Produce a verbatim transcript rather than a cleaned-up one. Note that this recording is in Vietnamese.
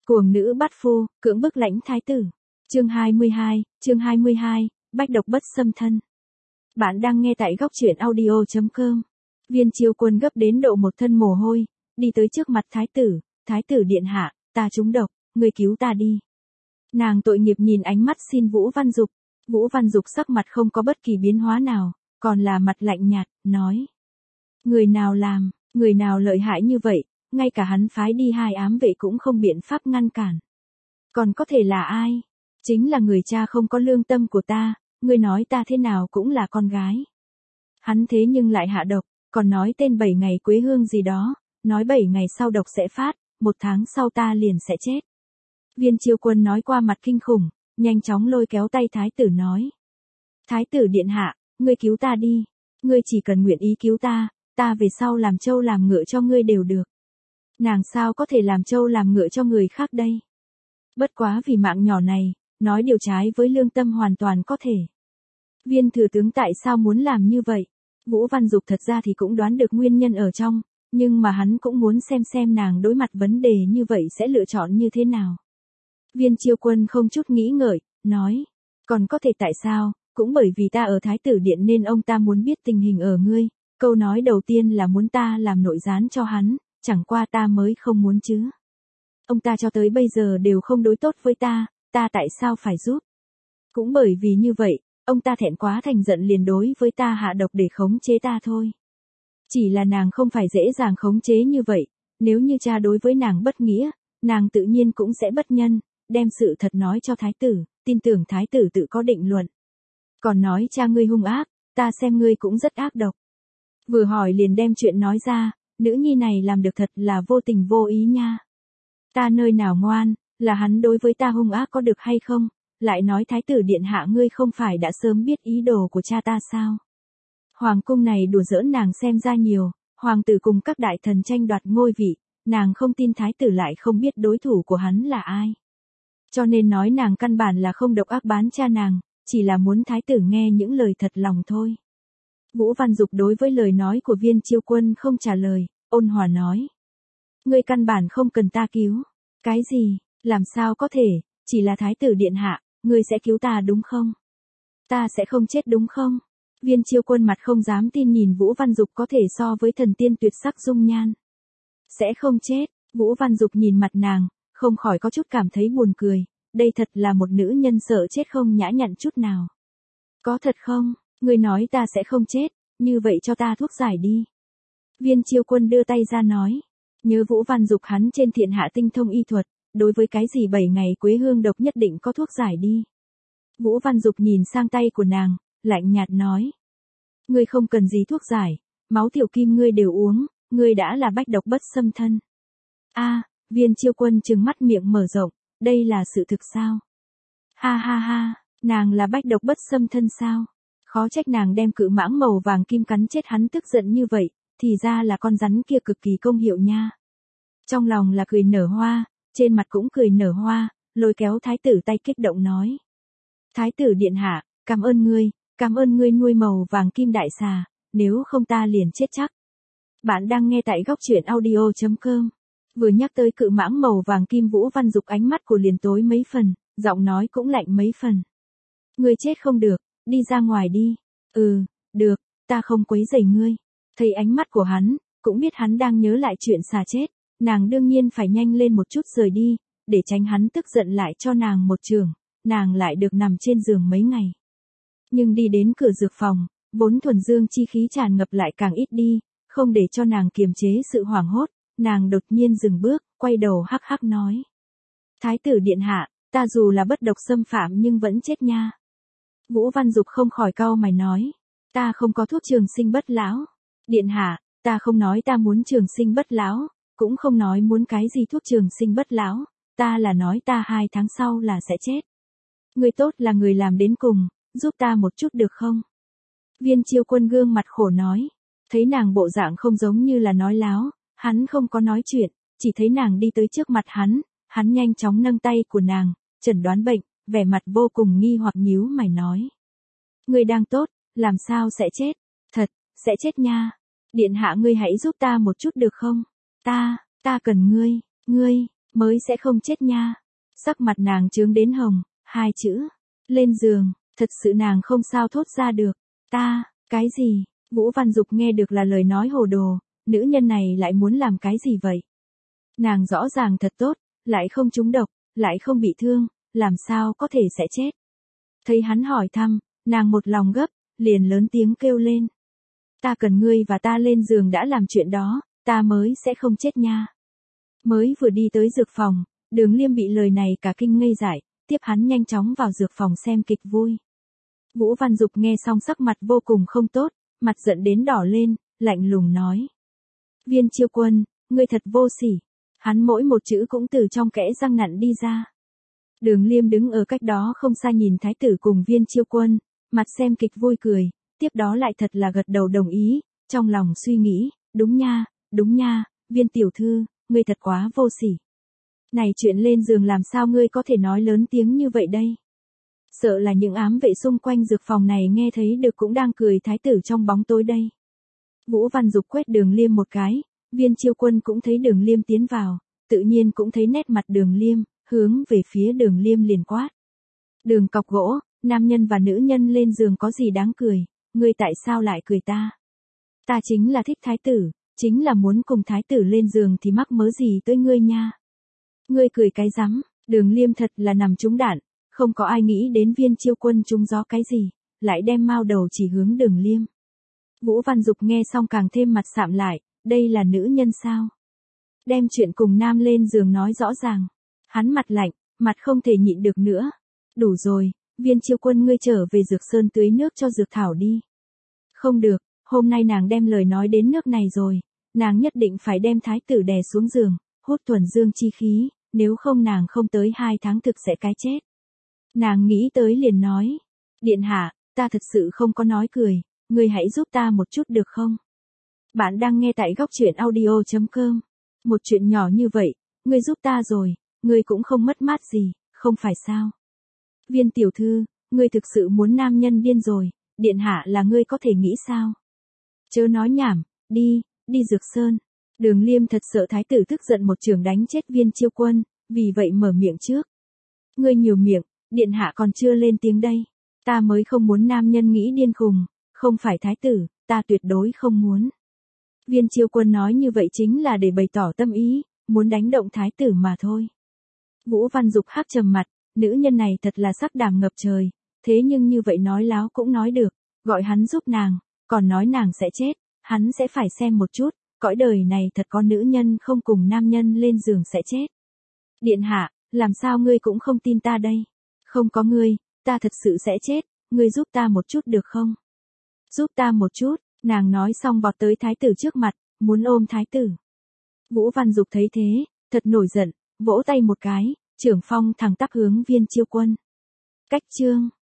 Cuồng nữ bát phu, cưỡng bức lãnh thái tử. Chương hai mươi hai, chương hai mươi hai, bách độc bất xâm thân. Bạn đang nghe tại góc truyện audio chấm com. Viên Chiêu Quân gấp đến độ một thân mồ hôi, đi tới trước mặt thái tử, thái tử điện hạ, ta trúng độc, người cứu ta đi. Nàng tội nghiệp nhìn ánh mắt xin Vũ Văn Dục, Vũ Văn Dục sắc mặt không có bất kỳ biến hóa nào, còn là mặt lạnh nhạt, nói. Người nào làm, người nào lợi hại như vậy, ngay cả hắn phái đi hai ám vệ cũng không biện pháp ngăn cản. Còn có thể là ai? Chính là người cha không có lương tâm của ta, ngươi nói ta thế nào cũng là con gái. Hắn thế nhưng lại hạ độc, còn nói tên bảy ngày quế hương gì đó, nói bảy ngày sau độc sẽ phát, một tháng sau ta liền sẽ chết. Viên Chiêu Quân nói qua mặt kinh khủng, nhanh chóng lôi kéo tay thái tử nói. Thái tử điện hạ, ngươi cứu ta đi, ngươi chỉ cần nguyện ý cứu ta, ta về sau làm trâu làm ngựa cho ngươi đều được. Nàng sao có thể làm trâu làm ngựa cho người khác đây? Bất quá vì mạng nhỏ này, nói điều trái với lương tâm hoàn toàn có thể. Viên thừa tướng tại sao muốn làm như vậy? Vũ Văn Dục thật ra thì cũng đoán được nguyên nhân ở trong, nhưng mà hắn cũng muốn xem xem nàng đối mặt vấn đề như vậy sẽ lựa chọn như thế nào. Viên Chiêu Quân không chút nghĩ ngợi, nói, còn có thể tại sao, cũng bởi vì ta ở Thái tử Điện nên ông ta muốn biết tình hình ở ngươi, câu nói đầu tiên là muốn ta làm nội gián cho hắn, chẳng qua ta mới không muốn chứ. Ông ta cho tới bây giờ đều không đối tốt với ta, ta tại sao phải giúp? Cũng bởi vì như vậy, ông ta thẹn quá thành giận liền đối với ta hạ độc để khống chế ta thôi. Chỉ là nàng không phải dễ dàng khống chế như vậy, nếu như cha đối với nàng bất nghĩa, nàng tự nhiên cũng sẽ bất nhân, đem sự thật nói cho thái tử, tin tưởng thái tử tự có định luận. Còn nói cha ngươi hung ác, ta xem ngươi cũng rất ác độc. Vừa hỏi liền đem chuyện nói ra, nữ nhi này làm được thật là vô tình vô ý nha. Ta nơi nào ngoan, là hắn đối với ta hung ác có được hay không? Lại nói thái tử điện hạ ngươi không phải đã sớm biết ý đồ của cha ta sao? Hoàng cung này đùa giỡn nàng xem ra nhiều, hoàng tử cùng các đại thần tranh đoạt ngôi vị, nàng không tin thái tử lại không biết đối thủ của hắn là ai. Cho nên nói nàng căn bản là không độc ác bán cha nàng, chỉ là muốn thái tử nghe những lời thật lòng thôi. Vũ Văn Dục đối với lời nói của Viên Chiêu Quân không trả lời, ôn hòa nói. Ngươi căn bản không cần ta cứu. Cái gì, làm sao có thể, chỉ là thái tử điện hạ, ngươi sẽ cứu ta đúng không? Ta sẽ không chết đúng không? Viên Chiêu Quân mặt không dám tin nhìn Vũ Văn Dục có thể so với thần tiên tuyệt sắc dung nhan. Sẽ không chết, Vũ Văn Dục nhìn mặt nàng, không khỏi có chút cảm thấy buồn cười, đây thật là một nữ nhân sợ chết không nhã nhặn chút nào. Có thật không, ngươi nói ta sẽ không chết, như vậy cho ta thuốc giải đi. Viên Chiêu Quân đưa tay ra nói, nhớ Vũ Văn Dục hắn trên Thiện Hạ tinh thông y thuật, đối với cái gì bảy ngày quế hương độc nhất định có thuốc giải đi. Vũ Văn Dục nhìn sang tay của nàng, lạnh nhạt nói. Ngươi không cần gì thuốc giải, máu tiểu kim ngươi đều uống, ngươi đã là bách độc bất xâm thân. A, Viên Chiêu Quân trừng mắt miệng mở rộng, đây là sự thực sao? Ha ha ha, nàng là bách độc bất xâm thân sao? Khó trách nàng đem cự mãng màu vàng kim cắn chết hắn tức giận như vậy, thì ra là con rắn kia cực kỳ công hiệu nha. Trong lòng là cười nở hoa, trên mặt cũng cười nở hoa, lôi kéo thái tử tay kích động nói. Thái tử điện hạ, cảm ơn ngươi, cảm ơn ngươi nuôi màu vàng kim đại xà, nếu không ta liền chết chắc. Bạn đang nghe tại góc truyện audio chấm com. Vừa nhắc tới cự mãng màu vàng kim Vũ Văn Dục ánh mắt của liền tối mấy phần, giọng nói cũng lạnh mấy phần. Ngươi chết không được, đi ra ngoài đi. Ừ, được, ta không quấy rầy ngươi. Thấy ánh mắt của hắn, cũng biết hắn đang nhớ lại chuyện xà chết, nàng đương nhiên phải nhanh lên một chút rời đi, để tránh hắn tức giận lại cho nàng một trường, nàng lại được nằm trên giường mấy ngày. Nhưng đi đến cửa dược phòng, vốn thuần dương chi khí tràn ngập lại càng ít đi, không để cho nàng kiềm chế sự hoảng hốt, nàng đột nhiên dừng bước, quay đầu hắc hắc nói. Thái tử điện hạ, ta dù là bất độc xâm phạm nhưng vẫn chết nha. Vũ Văn Dục không khỏi cau mày nói, ta không có thuốc trường sinh bất lão. Điện hạ, ta không nói ta muốn trường sinh bất lão, cũng không nói muốn cái gì thuốc trường sinh bất lão, ta là nói ta hai tháng sau là sẽ chết. Người tốt là người làm đến cùng, giúp ta một chút được không? Viên Chiêu Quân gương mặt khổ nói, thấy nàng bộ dạng không giống như là nói láo, hắn không có nói chuyện, chỉ thấy nàng đi tới trước mặt hắn, hắn nhanh chóng nâng tay của nàng, chẩn đoán bệnh, vẻ mặt vô cùng nghi hoặc nhíu mày nói. Ngươi đang tốt, làm sao sẽ chết? Thật, sẽ chết nha. Điện hạ ngươi hãy giúp ta một chút được không? Ta, ta cần ngươi, ngươi, mới sẽ không chết nha. Sắc mặt nàng chướng đến hồng, hai chữ, lên giường, thật sự nàng không sao thốt ra được. Ta, cái gì? Vũ Văn Dục nghe được là lời nói hồ đồ, nữ nhân này lại muốn làm cái gì vậy? Nàng rõ ràng thật tốt, lại không trúng độc, lại không bị thương, làm sao có thể sẽ chết? Thấy hắn hỏi thăm, nàng một lòng gấp, liền lớn tiếng kêu lên. Ta cần ngươi và ta lên giường đã làm chuyện đó, ta mới sẽ không chết nha. Mới vừa đi tới dược phòng, Đường Liêm bị lời này cả kinh ngây dại, tiếp hắn nhanh chóng vào dược phòng xem kịch vui. Vũ Văn Dục nghe xong sắc mặt vô cùng không tốt, mặt giận đến đỏ lên, lạnh lùng nói. Viên Chiêu Quân, ngươi thật vô sỉ. Hắn mỗi một chữ cũng từ trong kẽ răng nặn đi ra. Đường Liêm đứng ở cách đó không xa nhìn thái tử cùng Viên Chiêu Quân, mặt xem kịch vui cười, tiếp đó lại thật là gật đầu đồng ý, trong lòng suy nghĩ, đúng nha, đúng nha, Viên tiểu thư, ngươi thật quá vô sỉ. Này chuyện lên giường làm sao ngươi có thể nói lớn tiếng như vậy đây? Sợ là những ám vệ xung quanh dược phòng này nghe thấy được cũng đang cười thái tử trong bóng tối đây. Vũ Văn Dục quét Đường Liêm một cái, Viên Chiêu Quân cũng thấy Đường Liêm tiến vào, tự nhiên cũng thấy nét mặt Đường Liêm, hướng về phía Đường Liêm liền quát. Đường cọc gỗ, nam nhân và nữ nhân lên giường có gì đáng cười, ngươi tại sao lại cười ta? Ta chính là thích thái tử, chính là muốn cùng thái tử lên giường thì mắc mớ gì tới ngươi nha. Ngươi cười cái rắm, Đường Liêm thật là nằm trúng đạn, không có ai nghĩ đến Viên Chiêu Quân trúng gió cái gì, lại đem mao đầu chỉ hướng Đường Liêm. Vũ Văn Dục nghe xong càng thêm mặt sạm lại, đây là nữ nhân sao? Đem chuyện cùng nam lên giường nói rõ ràng. Hắn mặt lạnh, mặt không thể nhịn được nữa. Đủ rồi, Viên Chiêu Quân ngươi trở về Dược Sơn tưới nước cho Dược Thảo đi. Không được, hôm nay nàng đem lời nói đến nước này rồi, nàng nhất định phải đem thái tử đè xuống giường, hút thuần dương chi khí, nếu không nàng không tới hai tháng thực sẽ cái chết. Nàng nghĩ tới liền nói, điện hạ, ta thật sự không có nói cười, ngươi hãy giúp ta một chút được không? Bạn đang nghe tại góc truyện audio chấm com. Một chuyện nhỏ như vậy, ngươi giúp ta rồi, ngươi cũng không mất mát gì, không phải sao? Viên tiểu thư, ngươi thực sự muốn nam nhân điên rồi, điện hạ là ngươi có thể nghĩ sao? Chớ nói nhảm, đi, đi Dược Sơn. Đường Liêm thật sợ thái tử tức giận một trường đánh chết Viên Chiêu Quân, vì vậy mở miệng trước. Ngươi nhiều miệng, điện hạ còn chưa lên tiếng đây. Ta mới không muốn nam nhân nghĩ điên khùng, không phải thái tử, ta tuyệt đối không muốn. Viên Chiêu Quân nói như vậy chính là để bày tỏ tâm ý, muốn đánh động thái tử mà thôi. Vũ Văn Dục hắc trầm mặt, nữ nhân này thật là sắc đảm ngập trời, thế nhưng như vậy nói láo cũng nói được, gọi hắn giúp nàng, còn nói nàng sẽ chết, hắn sẽ phải xem một chút, cõi đời này thật có nữ nhân không cùng nam nhân lên giường sẽ chết. Điện hạ, làm sao ngươi cũng không tin ta đây? Không có ngươi, ta thật sự sẽ chết, ngươi giúp ta một chút được không? Giúp ta một chút, nàng nói xong vọt tới thái tử trước mặt, muốn ôm thái tử. Vũ Văn Dục thấy thế, thật nổi giận, vỗ tay một cái, trưởng phong thẳng tắp hướng Viên Chiêu Quân. Cách chương